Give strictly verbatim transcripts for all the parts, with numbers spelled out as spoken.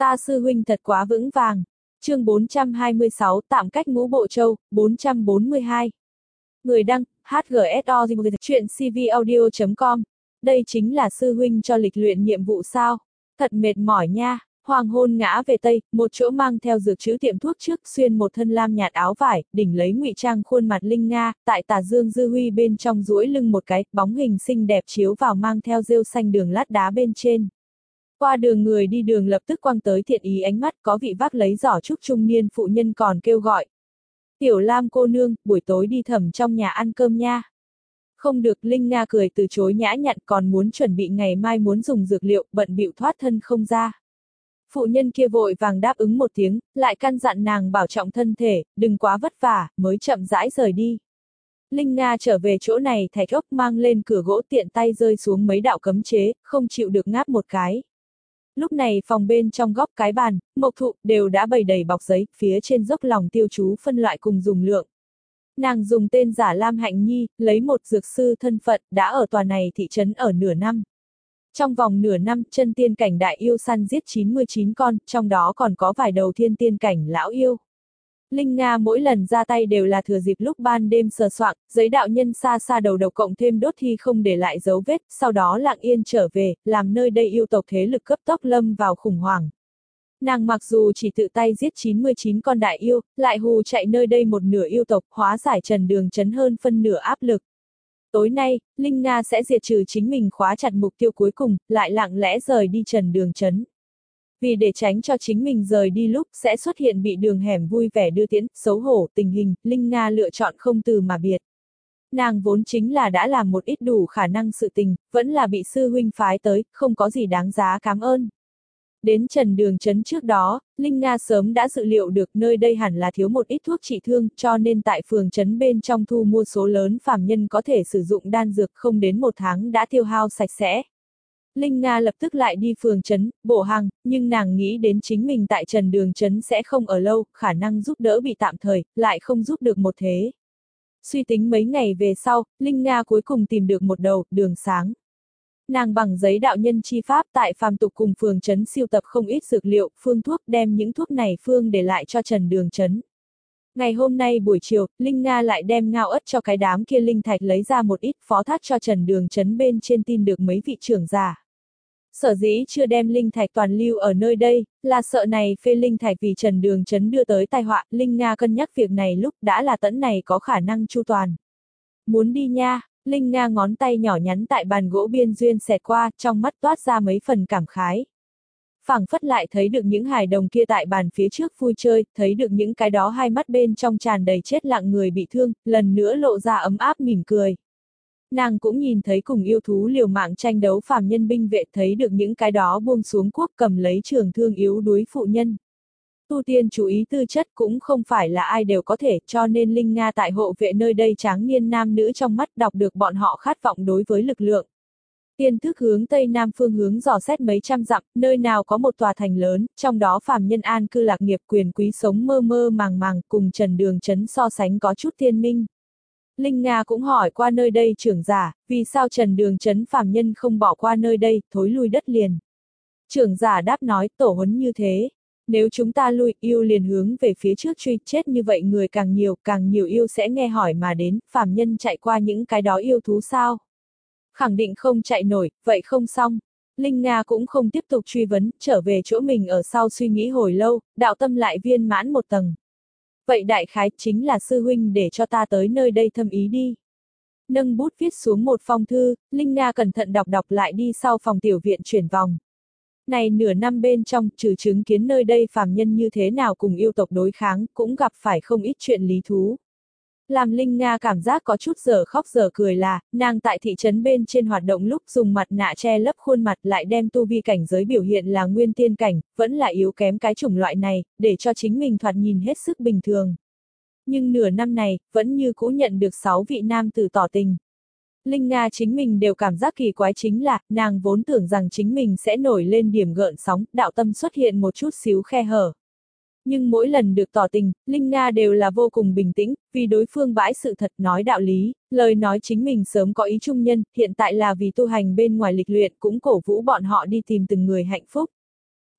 Ta sư huynh thật quá vững vàng. Chương bốn trăm hai mươi sáu tạm cách Ngũ Bộ Châu, bốn trăm bốn mươi hai. Người đăng, hát giê ét o chuyện c v audio chấm com. Đây chính là sư huynh cho lịch luyện nhiệm vụ sao? Thật mệt mỏi nha. Hoàng hôn ngã về tây, một chỗ mang theo dược trữ tiệm thuốc trước, xuyên một thân lam nhạt áo vải, đỉnh lấy ngụy trang khuôn mặt Linh Nga, tại tà dương dư huy bên trong duỗi lưng một cái, bóng hình xinh đẹp chiếu vào mang theo rêu xanh đường lát đá bên trên. Qua đường người đi đường lập tức quăng tới thiện ý ánh mắt, có vị vác lấy giỏ trúc trung niên phụ nhân còn kêu gọi. Tiểu Lam cô nương, buổi tối đi Thẩm trong nhà ăn cơm nha. Không được, Linh Nga cười từ chối nhã nhặn, còn muốn chuẩn bị ngày mai muốn dùng dược liệu, bận bịu thoát thân không ra. Phụ nhân kia vội vàng đáp ứng một tiếng, lại căn dặn nàng bảo trọng thân thể, đừng quá vất vả, mới chậm rãi rời đi. Linh Nga trở về chỗ này thạch ốc mang lên cửa gỗ tiện tay rơi xuống mấy đạo cấm chế, không chịu được ngáp một cái. Lúc này phòng bên trong góc cái bàn, mộc thụ, đều đã bày đầy bọc giấy, phía trên dốc lòng tiêu chú phân loại cùng dùng lượng. Nàng dùng tên giả Lam Hạnh Nhi, lấy một dược sư thân phận, đã ở tòa này thị trấn ở nửa năm. Trong vòng nửa năm, chân tiên cảnh đại yêu săn giết chín mươi chín con, trong đó còn có vài đầu thiên tiên cảnh lão yêu. Linh Nga mỗi lần ra tay đều là thừa dịp lúc ban đêm sờ soạng, giấy đạo nhân xa xa đầu độc cộng thêm đốt thi không để lại dấu vết, sau đó lặng yên trở về, làm nơi đây yêu tộc thế lực cấp tốc lâm vào khủng hoảng. Nàng mặc dù chỉ tự tay giết chín mươi chín con đại yêu, lại hù chạy nơi đây một nửa yêu tộc, hóa giải trần đường chấn hơn phân nửa áp lực. Tối nay, Linh Nga sẽ diệt trừ chính mình khóa chặt mục tiêu cuối cùng, lại lặng lẽ rời đi trần đường chấn. Vì để tránh cho chính mình rời đi lúc sẽ xuất hiện bị đường hẻm vui vẻ đưa tiễn, xấu hổ, tình hình, Linh Nga lựa chọn không từ mà biệt. Nàng vốn chính là đã làm một ít đủ khả năng sự tình, vẫn là bị sư huynh phái tới, không có gì đáng giá cảm ơn. Đến trần đường chấn trước đó, Linh Nga sớm đã dự liệu được nơi đây hẳn là thiếu một ít thuốc trị thương, cho nên tại phường trấn bên trong thu mua số lớn phàm nhân có thể sử dụng đan dược, không đến một tháng đã tiêu hao sạch sẽ. Linh Nga lập tức lại đi phường trấn, bổ hàng, nhưng nàng nghĩ đến chính mình tại trần đường trấn sẽ không ở lâu, khả năng giúp đỡ bị tạm thời, lại không giúp được một thế. Suy tính mấy ngày về sau, Linh Nga cuối cùng tìm được một đầu, đường sáng. Nàng bằng giấy đạo nhân chi pháp tại phàm tục cùng phường trấn siêu tập không ít dược liệu, phương thuốc, đem những thuốc này phương để lại cho trần đường trấn. Ngày hôm nay buổi chiều, Linh Nga lại đem ngao ất cho cái đám kia linh thạch lấy ra một ít phó thác cho trần đường trấn bên trên tin được mấy vị trưởng giả. Sở dĩ chưa đem linh thạch toàn lưu ở nơi đây, là sợ này phê linh thạch vì trần đường trấn đưa tới tai họa, Linh Nga cân nhắc việc này lúc đã là tẫn này có khả năng chu toàn. Muốn đi nha, Linh Nga ngón tay nhỏ nhắn tại bàn gỗ biên duyên xẹt qua, trong mắt toát ra mấy phần cảm khái. Phảng phất lại thấy được những hài đồng kia tại bàn phía trước vui chơi, thấy được những cái đó hai mắt bên trong tràn đầy chết lặng người bị thương, lần nữa lộ ra ấm áp mỉm cười. Nàng cũng nhìn thấy cùng yêu thú liều mạng tranh đấu phàm nhân binh vệ, thấy được những cái đó buông xuống quốc cầm lấy trường thương yếu đuối phụ nhân. Tu tiên chú ý tư chất cũng không phải là ai đều có thể, cho nên Linh Nga tại hộ vệ nơi đây tráng niên nam nữ trong mắt đọc được bọn họ khát vọng đối với lực lượng. Tiên thức hướng tây nam phương hướng dò xét mấy trăm dặm, nơi nào có một tòa thành lớn, trong đó phàm nhân an cư lạc nghiệp quyền quý sống mơ mơ màng màng, cùng trần đường trấn so sánh có chút tiên minh. Linh Nga cũng hỏi qua nơi đây trưởng giả, vì sao trần đường trấn phàm nhân không bỏ qua nơi đây, thối lui đất liền. Trưởng giả đáp nói, tổ huấn như thế. Nếu chúng ta lui, yêu liền hướng về phía trước truy, chết như vậy người càng nhiều, càng nhiều yêu sẽ nghe hỏi mà đến, phàm nhân chạy qua những cái đó yêu thú sao? Khẳng định không chạy nổi, vậy không xong. Linh Nga cũng không tiếp tục truy vấn, trở về chỗ mình ở sau suy nghĩ hồi lâu, đạo tâm lại viên mãn một tầng. Vậy đại khái chính là sư huynh để cho ta tới nơi đây thâm ý đi. Nâng bút viết xuống một phong thư, Linh Nga cẩn thận đọc đọc lại đi sau phòng tiểu viện chuyển vòng. Này nửa năm bên trong, trừ chứng kiến nơi đây phàm nhân như thế nào cùng yêu tộc đối kháng, cũng gặp phải không ít chuyện lý thú. Làm Linh Nga cảm giác có chút giờ khóc giờ cười là, nàng tại thị trấn bên trên hoạt động lúc dùng mặt nạ che lấp khuôn mặt lại đem tu vi cảnh giới biểu hiện là nguyên tiên cảnh, vẫn là yếu kém cái chủng loại này, để cho chính mình thoạt nhìn hết sức bình thường. Nhưng nửa năm này, vẫn như cũ nhận được sáu vị nam tử tỏ tình. Linh Nga chính mình đều cảm giác kỳ quái chính là, nàng vốn tưởng rằng chính mình sẽ nổi lên điểm gợn sóng, đạo tâm xuất hiện một chút xíu khe hở. Nhưng mỗi lần được tỏ tình, Linh Nga đều là vô cùng bình tĩnh, vì đối phương bãi sự thật nói đạo lý, lời nói chính mình sớm có ý trung nhân, hiện tại là vì tu hành bên ngoài lịch luyện cũng cổ vũ bọn họ đi tìm từng người hạnh phúc.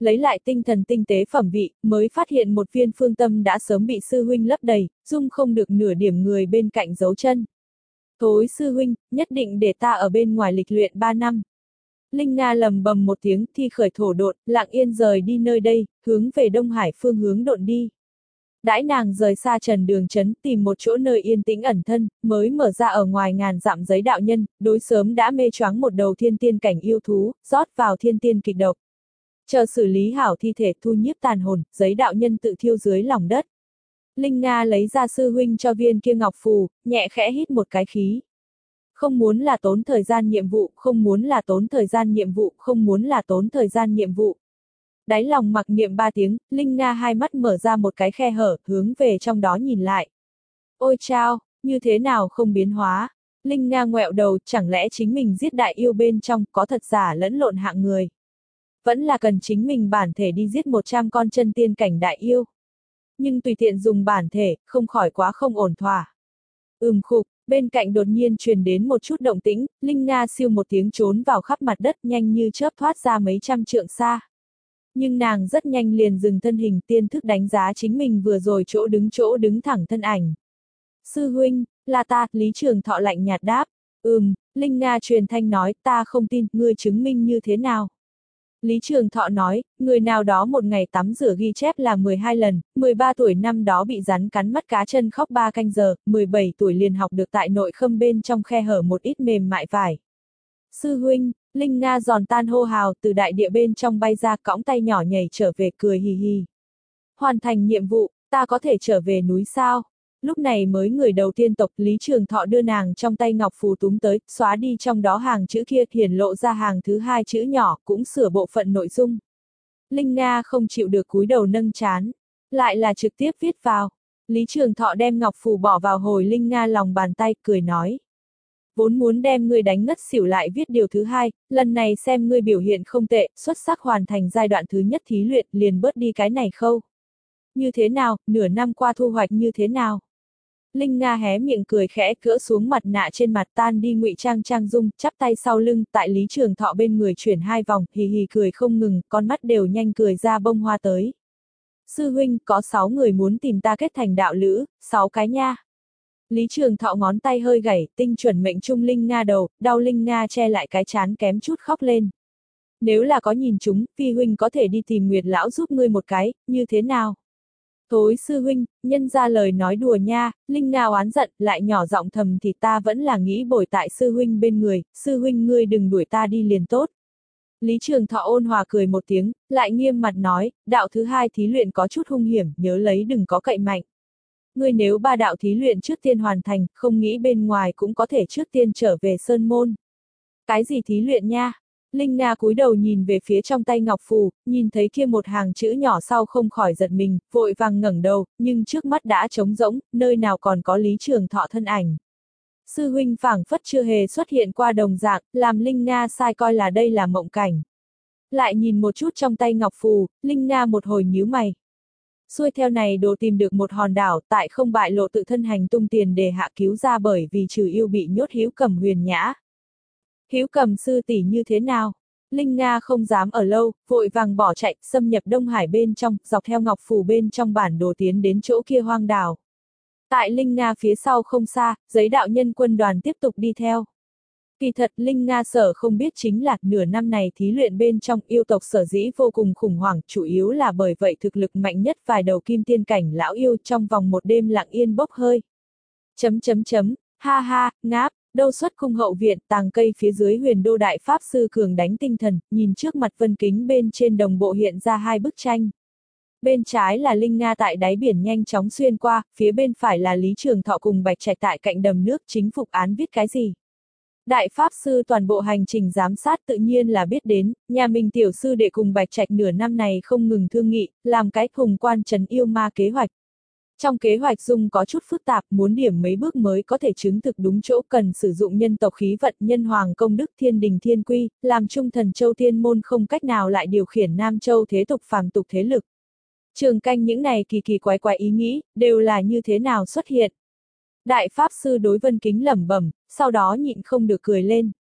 lấy lại tinh thần tinh tế phẩm vị, mới phát hiện một viên phương tâm đã sớm bị sư huynh lấp đầy, dung không được nửa điểm người bên cạnh giấu chân. Thối sư huynh, nhất định để ta ở bên ngoài lịch luyện ba năm. Linh Nga lầm bầm một tiếng, thi khởi thổ độn, lặng yên rời đi nơi đây, hướng về Đông Hải phương hướng độn đi. Đãi nàng rời xa trần đường chấn, tìm một chỗ nơi yên tĩnh ẩn thân, mới mở ra ở ngoài ngàn dặm giấy đạo nhân, đối sớm đã mê choáng một đầu thiên tiên cảnh yêu thú, rót vào thiên tiên kịch độc. Chờ xử lý hảo thi thể thu nhiếp tàn hồn, giấy đạo nhân tự thiêu dưới lòng đất. Linh Nga lấy ra sư huynh cho viên kia ngọc phù, nhẹ khẽ hít một cái khí. Không muốn là tốn thời gian nhiệm vụ, không muốn là tốn thời gian nhiệm vụ, không muốn là tốn thời gian nhiệm vụ. Đáy lòng mặc niệm ba tiếng, Linh Nga hai mắt mở ra một cái khe hở, hướng về trong đó nhìn lại. Ôi chao, như thế nào không biến hóa? Linh Nga ngoẹo đầu, chẳng lẽ chính mình giết đại yêu bên trong, có thật giả lẫn lộn hạng người. Vẫn là cần chính mình bản thể đi giết một trăm con chân tiên cảnh đại yêu. Nhưng tùy tiện dùng bản thể, không khỏi quá không ổn thỏa. Ừm khục, bên cạnh đột nhiên truyền đến một chút động tĩnh, Linh Nga siêu một tiếng trốn vào khắp mặt đất nhanh như chớp thoát ra mấy trăm trượng xa. Nhưng nàng rất nhanh liền dừng thân hình tiên thức đánh giá chính mình vừa rồi chỗ đứng chỗ đứng thẳng thân ảnh. Sư huynh, là ta, Lý Trường Thọ lạnh nhạt đáp. Ừm, Linh Nga truyền thanh nói, ta không tin, ngươi chứng minh như thế nào? Lý Trường Thọ nói, người nào đó một ngày tắm rửa ghi chép là mười hai lần, mười ba tuổi năm đó bị rắn cắn mắt cá chân khóc ba canh giờ, mười bảy tuổi liền học được tại nội khâm bên trong khe hở một ít mềm mại vải. Sư huynh, Linh Nga giòn tan hô hào từ đại địa bên trong bay ra cõng tay nhỏ nhảy trở về cười hì hì. Hoàn thành nhiệm vụ, ta có thể trở về núi sao? Lúc này mới người đầu tiên tộc Lý Trường Thọ đưa nàng trong tay ngọc phù túm tới, xóa đi trong đó hàng chữ kia, hiển lộ ra hàng thứ hai chữ nhỏ, cũng sửa bộ phận nội dung. Linh Nga không chịu được cúi đầu nâng chán, lại là trực tiếp viết vào. Lý Trường Thọ đem ngọc phù bỏ vào hồi Linh Nga lòng bàn tay, cười nói. Vốn muốn đem ngươi đánh ngất xỉu lại viết điều thứ hai, lần này xem ngươi biểu hiện không tệ, xuất sắc hoàn thành giai đoạn thứ nhất thí luyện, liền bớt đi cái này khâu. Như thế nào, nửa năm qua thu hoạch như thế nào? Linh Nga hé miệng cười khẽ, cỡ xuống mặt nạ trên mặt, tan đi ngụy trang trang dung, chắp tay sau lưng, tại Lý Trường Thọ bên người chuyển hai vòng, hì hì cười không ngừng, con mắt đều nhanh cười ra bông hoa tới. Sư huynh, có sáu người muốn tìm ta kết thành đạo lữ, sáu cái nha. Lý Trường Thọ ngón tay hơi gảy, tinh chuẩn mệnh trung Linh Nga đầu, đau Linh Nga che lại cái chán kém chút khóc lên. Nếu là có nhìn chúng, phi huynh có thể đi tìm Nguyệt lão giúp ngươi một cái, như thế nào? Thối sư huynh, nhân ra lời nói đùa nha, Linh Nga oán giận, lại nhỏ giọng thầm thì ta vẫn là nghĩ bồi tại sư huynh bên người, sư huynh ngươi đừng đuổi ta đi liền tốt. Lý Trường Thọ ôn hòa cười một tiếng, lại nghiêm mặt nói, đạo thứ hai thí luyện có chút hung hiểm, nhớ lấy đừng có cậy mạnh. Ngươi nếu ba đạo thí luyện trước tiên hoàn thành, không nghĩ bên ngoài cũng có thể trước tiên trở về sơn môn. Cái gì thí luyện nha? Linh Nga cúi đầu nhìn về phía trong tay ngọc phù, nhìn thấy kia một hàng chữ nhỏ sau không khỏi giật mình, vội vàng ngẩng đầu, nhưng trước mắt đã trống rỗng, nơi nào còn có Lý Trường Thọ thân ảnh. Sư huynh phảng phất chưa hề xuất hiện qua đồng dạng, làm Linh Nga sai coi là đây là mộng cảnh. Lại nhìn một chút trong tay ngọc phù, Linh Nga một hồi nhíu mày. Xuôi theo này đồ tìm được một hòn đảo, tại không bại lộ tự thân hành tung tiền để hạ cứu ra bởi vì trừ yêu bị nhốt Hữu Cầm Huyền Nhã. Hữu Cầm sư tỷ như thế nào? Linh Nga không dám ở lâu, vội vàng bỏ chạy, xâm nhập Đông Hải bên trong, dọc theo ngọc phù bên trong bản đồ tiến đến chỗ kia hoang đảo. Tại Linh Nga phía sau không xa, giấy đạo nhân quân đoàn tiếp tục đi theo. Kỳ thật Linh Nga sở không biết chính là nửa năm này thí luyện bên trong yêu tộc sở dĩ vô cùng khủng hoảng, chủ yếu là bởi vậy thực lực mạnh nhất vài đầu kim tiên cảnh lão yêu trong vòng một đêm lặng yên bốc hơi. Chấm chấm chấm, ha ha, ngáp, đâu xuất cung hậu viện, tàng cây phía dưới Huyền Đô đại pháp sư cường đánh tinh thần, nhìn trước mặt vân kính bên trên đồng bộ hiện ra hai bức tranh. Bên trái là Linh Nga tại đáy biển nhanh chóng xuyên qua, phía bên phải là Lý Trường Thọ cùng Bạch Trạch tại cạnh đầm nước, chính phục án viết cái gì. Đại Pháp Sư toàn bộ hành trình giám sát tự nhiên là biết đến, nhà mình tiểu sư đệ cùng Bạch Trạch nửa năm này không ngừng thương nghị, làm cái hùng quan trấn yêu ma kế hoạch. Trong kế hoạch dung có chút phức tạp, muốn điểm mấy bước mới có thể chứng thực đúng chỗ, cần sử dụng nhân tộc khí vận, nhân hoàng công đức, thiên đình thiên quy, làm trung thần châu thiên môn không cách nào lại điều khiển Nam Châu thế tục phàm tục thế lực. Trường canh những này kỳ kỳ quái quái ý nghĩ, đều là như thế nào xuất hiện. Đại Pháp Sư đối Vân Kính lẩm bẩm, sau đó nhịn không được cười lên.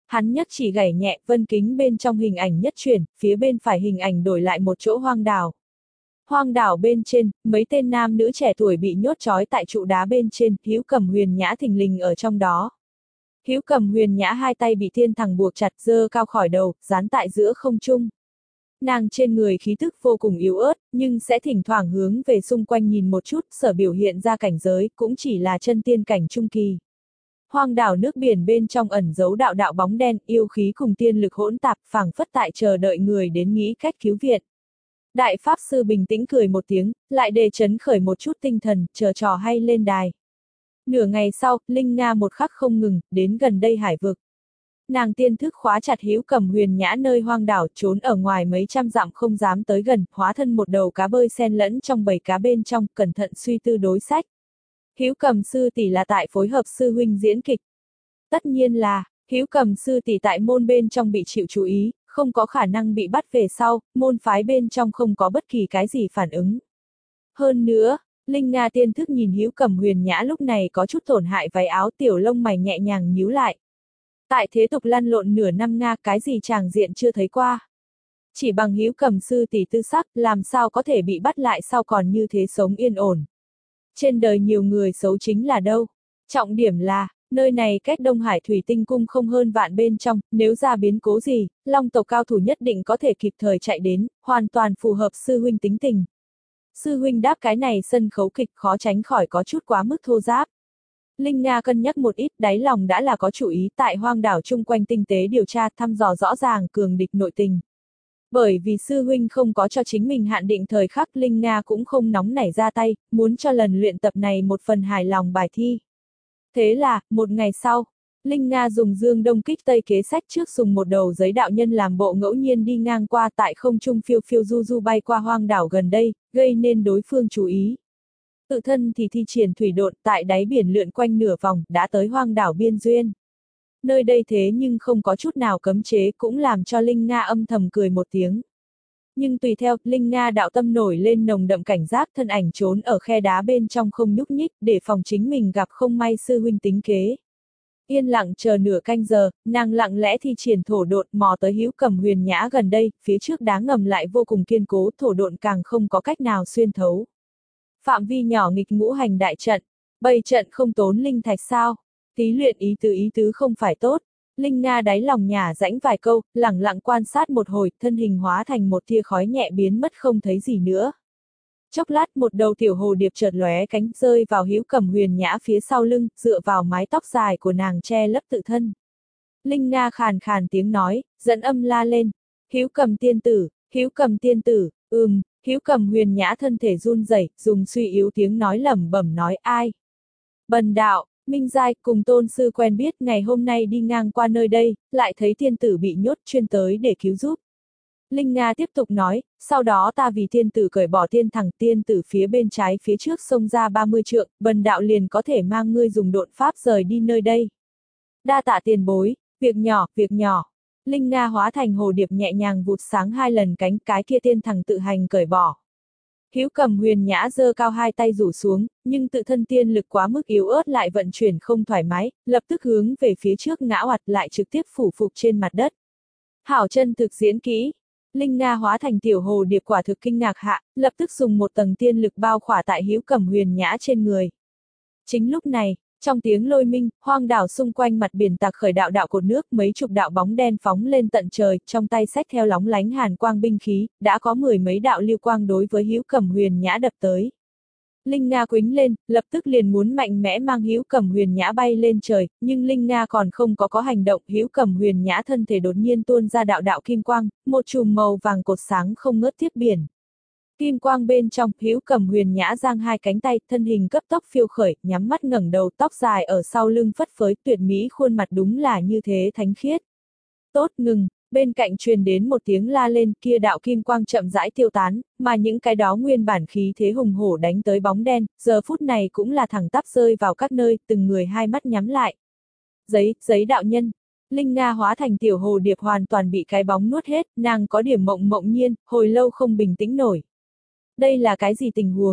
Hắn nhấc chỉ gảy nhẹ, vân kính bên trong hình ảnh nhất chuyển, phía bên phải hình ảnh đổi lại một chỗ hoang đảo. Hoang đảo bên trên, mấy tên nam nữ trẻ tuổi bị nhốt trói tại trụ đá bên trên, Hữu Cầm Huyền Nhã thình lình ở trong đó. Hữu Cầm Huyền Nhã hai tay bị thiên thẳng buộc chặt, giơ cao khỏi đầu, dán tại giữa không trung. Nàng trên người khí tức vô cùng yếu ớt, nhưng sẽ thỉnh thoảng hướng về xung quanh nhìn một chút, sở biểu hiện ra cảnh giới, cũng chỉ là chân tiên cảnh trung kỳ. Hoang đảo nước biển bên trong ẩn giấu đạo đạo bóng đen, yêu khí cùng tiên lực hỗn tạp, phảng phất tại chờ đợi người đến nghĩ cách cứu viện. Đại Pháp Sư bình tĩnh cười một tiếng, lại đề chấn khởi một chút tinh thần, chờ trò hay lên đài. Nửa ngày sau, Linh Nga một khắc không ngừng, đến gần đây hải vực. Nàng tiên thức khóa chặt Hữu Cầm Huyền Nhã nơi hoang đảo, trốn ở ngoài mấy trăm dặm không dám tới gần, hóa thân một đầu cá bơi xen lẫn trong bầy cá bên trong, cẩn thận suy tư đối sách. Hữu Cầm sư tỷ là tại phối hợp sư huynh diễn kịch. Tất nhiên là, Hữu Cầm sư tỷ tại môn bên trong bị chịu chú ý, không có khả năng bị bắt về sau, môn phái bên trong không có bất kỳ cái gì phản ứng. Hơn nữa, Linh Nga tiên thức nhìn Hữu Cầm Huyền Nhã lúc này có chút tổn hại váy áo, tiểu lông mày nhẹ nhàng nhíu lại. Tại thế tục lăn lộn nửa năm Nga, cái gì tràng diện chưa thấy qua. Chỉ bằng Hữu Cầm sư tỷ tư sắc, làm sao có thể bị bắt lại sau còn như thế sống yên ổn. Trên đời nhiều người xấu chính là đâu. Trọng điểm là, nơi này cách Đông Hải Thủy Tinh Cung không hơn vạn bên trong, nếu ra biến cố gì, Long tộc cao thủ nhất định có thể kịp thời chạy đến, hoàn toàn phù hợp sư huynh tính tình. Sư huynh đáp cái này sân khấu kịch khó tránh khỏi có chút quá mức thô giáp. Linh Nga cân nhắc một ít, đáy lòng đã là có chủ ý, tại hoang đảo chung quanh tinh tế điều tra thăm dò rõ ràng cường địch nội tình. Bởi vì sư huynh không có cho chính mình hạn định thời khắc, Linh Nga cũng không nóng nảy ra tay, muốn cho lần luyện tập này một phần hài lòng bài thi. Thế là, một ngày sau, Linh Nga dùng dương đông kích tây kế sách trước dùng một đầu giấy đạo nhân làm bộ ngẫu nhiên đi ngang qua tại không trung phiêu phiêu du du bay qua hoang đảo gần đây, gây nên đối phương chú ý. Tự thân thì thi triển thủy độn tại đáy biển lượn quanh nửa vòng, đã tới hoang đảo biên duyên. Nơi đây thế nhưng không có chút nào cấm chế, cũng làm cho Linh Nga âm thầm cười một tiếng. Nhưng tùy theo, Linh Nga đạo tâm nổi lên nồng đậm cảnh giác, thân ảnh trốn ở khe đá bên trong không nhúc nhích, để phòng chính mình gặp không may sư huynh tính kế. Yên lặng chờ nửa canh giờ, nàng lặng lẽ thi triển thổ độn mò tới Hữu Cầm Huyền Nhã gần đây, phía trước đá ngầm lại vô cùng kiên cố, thổ độn càng không có cách nào xuyên thấu. Phạm vi nhỏ nghịch ngũ hành đại trận, bày trận không tốn linh thạch sao? Tí luyện ý tứ ý tứ không phải tốt. Linh Nga đáy lòng nhả rãnh vài câu, lẳng lặng quan sát một hồi, thân hình hóa thành một tia khói nhẹ biến mất không thấy gì nữa. Chốc lát một đầu tiểu hồ điệp chợt lóe cánh rơi vào Hữu Cầm Huyền Nhã phía sau lưng, dựa vào mái tóc dài của nàng che lấp tự thân. Linh Nga khàn khàn tiếng nói, dẫn âm la lên. Hữu Cầm tiên tử, Hữu Cầm tiên tử, ừm, Hữu Cầm Huyền Nhã thân thể run rẩy, dùng suy yếu tiếng nói lẩm bẩm nói ai. Bần đạo. Minh Giai cùng tôn sư quen biết, ngày hôm nay đi ngang qua nơi đây, lại thấy tiên tử bị nhốt, chuyên tới để cứu giúp. Linh Nga tiếp tục nói, sau đó ta vì tiên tử cởi bỏ tiên thẳng, tiên tử phía bên trái phía trước xông ra ba mươi trượng, bần đạo liền có thể mang ngươi dùng độn pháp rời đi nơi đây. Đa tạ tiền bối, việc nhỏ, việc nhỏ. Linh Nga hóa thành hồ điệp nhẹ nhàng vụt sáng hai lần cánh, cái kia tiên thẳng tự hành cởi bỏ. Hữu Cầm Huyền Nhã giơ cao hai tay rủ xuống, nhưng tự thân tiên lực quá mức yếu ớt lại vận chuyển không thoải mái, lập tức hướng về phía trước ngã oặt lại trực tiếp phủ phục trên mặt đất. Hảo chân thực diễn kỹ. Linh Nga hóa thành tiểu hồ điệp quả thực kinh ngạc hạ, lập tức dùng một tầng tiên lực bao khỏa tại Hữu Cầm Huyền Nhã trên người. Chính lúc này, trong tiếng lôi minh, hoang đảo xung quanh mặt biển tạc khởi đạo đạo cột nước, mấy chục đạo bóng đen phóng lên tận trời, trong tay xách theo lóng lánh hàn quang binh khí, đã có mười mấy đạo lưu quang đối với Hữu Cầm Huyền Nhã đập tới. Linh Nga quĩnh lên, lập tức liền muốn mạnh mẽ mang Hữu Cầm Huyền Nhã bay lên trời, nhưng Linh Nga còn không có có hành động, Hữu Cầm Huyền Nhã thân thể đột nhiên tuôn ra đạo đạo kim quang, một chùm màu vàng cột sáng không ngớt tiếp biển. Kim quang bên trong, Hữu Cầm Huyền Nhã giang hai cánh tay, thân hình cấp tốc phiêu khởi, nhắm mắt ngẩng đầu, tóc dài ở sau lưng phất phới, tuyệt mỹ khuôn mặt đúng là như thế thánh khiết. Tốt, ngừng, bên cạnh truyền đến một tiếng la lên, kia đạo kim quang chậm rãi tiêu tán, mà những cái đó nguyên bản khí thế hùng hổ đánh tới bóng đen, giờ phút này cũng là thẳng tắp rơi vào các nơi, từng người hai mắt nhắm lại. Giấy, giấy đạo nhân. Linh Nga hóa thành tiểu hồ điệp hoàn toàn bị cái bóng nuốt hết, nàng có điểm mộng mộng nhiên, hồi lâu không bình tĩnh nổi. Đây là cái gì tình huống?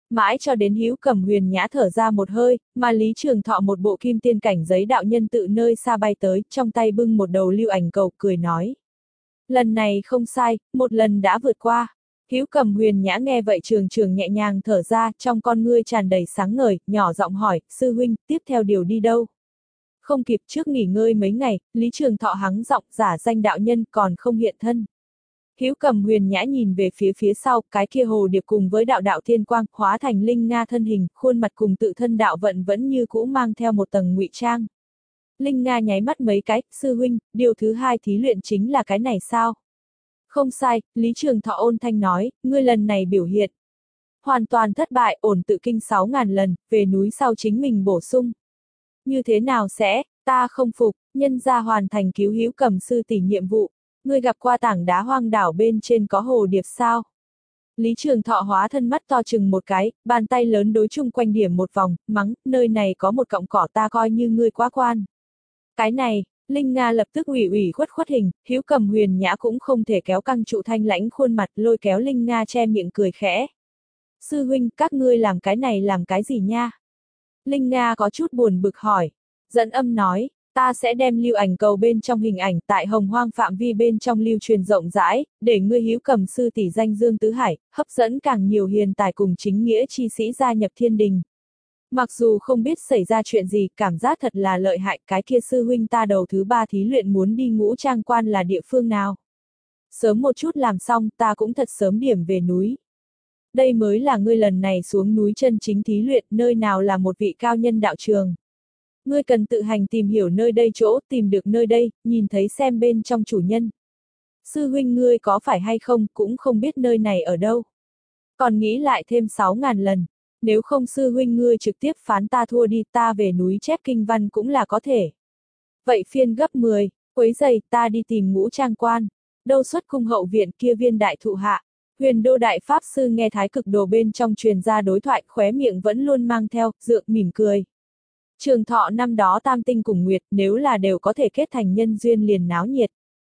Mãi cho đến Hữu Cẩm Huyền Nhã thở ra một hơi, mà Lý Trường Thọ một bộ kim tiên cảnh giấy đạo nhân tự nơi xa bay tới, trong tay bưng một đầu lưu ảnh cầu, cười nói. Lần này không sai, một lần đã vượt qua. Hữu Cẩm Huyền Nhã nghe vậy trường trường nhẹ nhàng thở ra, trong con ngươi tràn đầy sáng ngời, nhỏ giọng hỏi, sư huynh, tiếp theo điều đi đâu? Không kịp trước nghỉ ngơi mấy ngày, Lý Trường Thọ hắng giọng, giả danh đạo nhân còn không hiện thân. Hữu Cẩm Huyền Nhã nhìn về phía phía sau, cái kia hồ điệp cùng với đạo đạo thiên quang, hóa thành linh nga thân hình, khuôn mặt cùng tự thân đạo vận vẫn như cũ mang theo một tầng ngụy trang. Linh nga nháy mắt mấy cái, sư huynh, điều thứ hai thí luyện chính là cái này sao? Không sai, Lý Trường Thọ ôn thanh nói, ngươi lần này biểu hiện. Hoàn toàn thất bại, ổn tự kinh sáu ngàn lần, về núi sau chính mình bổ sung. Như thế nào sẽ, ta không phục, nhân gia hoàn thành cứu Hữu Cẩm sư tỷ nhiệm vụ. Ngươi gặp qua tảng đá hoang đảo bên trên có hồ điệp sao? Lý Trường Thọ hóa thân mắt to chừng một cái, bàn tay lớn đối chung quanh điểm một vòng, mắng, nơi này có một cọng cỏ ta coi như ngươi quá quan. Cái này, Linh Nga lập tức ủy ủy khuất khuất hình, Hữu Cẩm Huyền Nhã cũng không thể kéo căng trụ thanh lãnh khuôn mặt, lôi kéo Linh Nga che miệng cười khẽ. Sư huynh, các ngươi làm cái này làm cái gì nha? Linh Nga có chút buồn bực hỏi. Dẫn âm nói, ta sẽ đem lưu ảnh cầu bên trong hình ảnh tại hồng hoang phạm vi bên trong lưu truyền rộng rãi, để ngươi Hữu Cẩm sư tỷ danh dương tứ hải, hấp dẫn càng nhiều hiền tài cùng chính nghĩa chi sĩ gia nhập thiên đình. Mặc dù không biết xảy ra chuyện gì, cảm giác thật là lợi hại, cái kia sư huynh ta đầu thứ ba thí luyện muốn đi Ngũ Trang Quan là địa phương nào? Sớm một chút làm xong, ta cũng thật sớm điểm về núi. Đây mới là ngươi lần này xuống núi chân chính thí luyện, nơi nào là một vị cao nhân đạo trường. Ngươi cần tự hành tìm hiểu nơi đây chỗ, tìm được nơi đây, nhìn thấy xem bên trong chủ nhân. Sư huynh ngươi có phải hay không, cũng không biết nơi này ở đâu. Còn nghĩ lại thêm sáu ngàn lần. Nếu không sư huynh ngươi trực tiếp phán ta thua đi, ta về núi chép kinh văn cũng là có thể. Vậy phiên gấp mười, quấy giày, ta đi tìm Ngũ Trang Quan. Đâu xuất cung hậu viện kia viên đại thụ hạ. Huyền Đô Đại Pháp Sư nghe Thái Cực Đồ bên trong truyền ra đối thoại, khóe miệng vẫn luôn mang theo, dượng mỉm cười. Trường Thọ năm đó tam tinh cùng nguyệt, nếu là đều có thể kết thành nhân duyên liền náo nhiệt.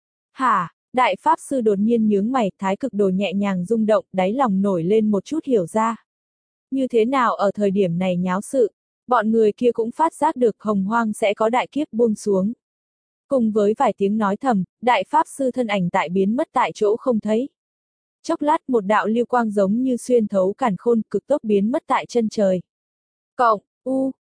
Hả, Đại Pháp Sư đột nhiên nhướng mày, Thái Cực Đồ nhẹ nhàng rung động, đáy lòng nổi lên một chút hiểu ra. Như thế nào ở thời điểm này nháo sự, bọn người kia cũng phát giác được hồng hoang sẽ có đại kiếp buông xuống. Cùng với vài tiếng nói thầm, Đại Pháp Sư thân ảnh tại biến mất tại chỗ không thấy. Chốc lát một đạo lưu quang giống như xuyên thấu càn khôn cực tốc biến mất tại chân trời. Cộng, u,